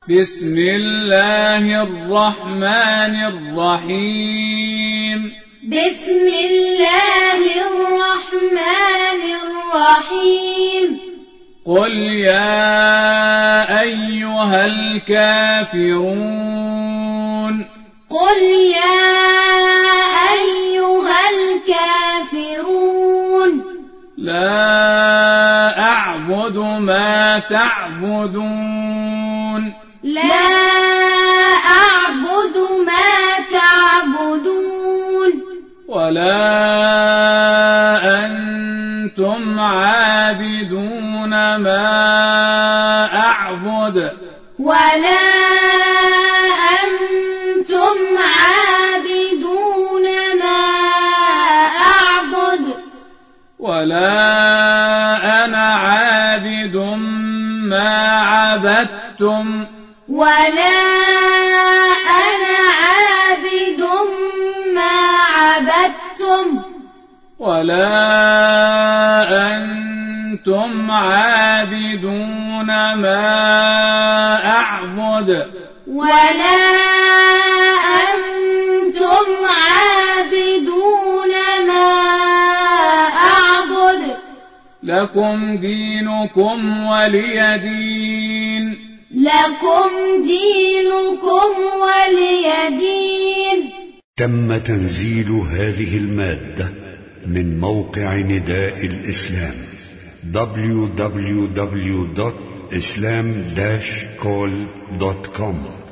بسم الله الرحمن الرحيم. بسم الله الرحمن الرحيم. قل يا أيها الكافرون. قل يا أيها الكافرون. لا أعبد ما تعبدون. لا أعبد ما تعبدون. ولا أنتم عابدون ما أعبد. ولا أنتم عابدون ما أعبد. ولا أنا عابد ما عبدتم. ولا أنا عابد ما عبدتم. ولا أنتم عابدون ما أعبد. ولا أنتم عابدون ما أعبد. لكم دينكم ولي دين. لكم دينكم ولي دين. تم تنزيل هذه المادة من موقع نداء الإسلام www.islam-call.com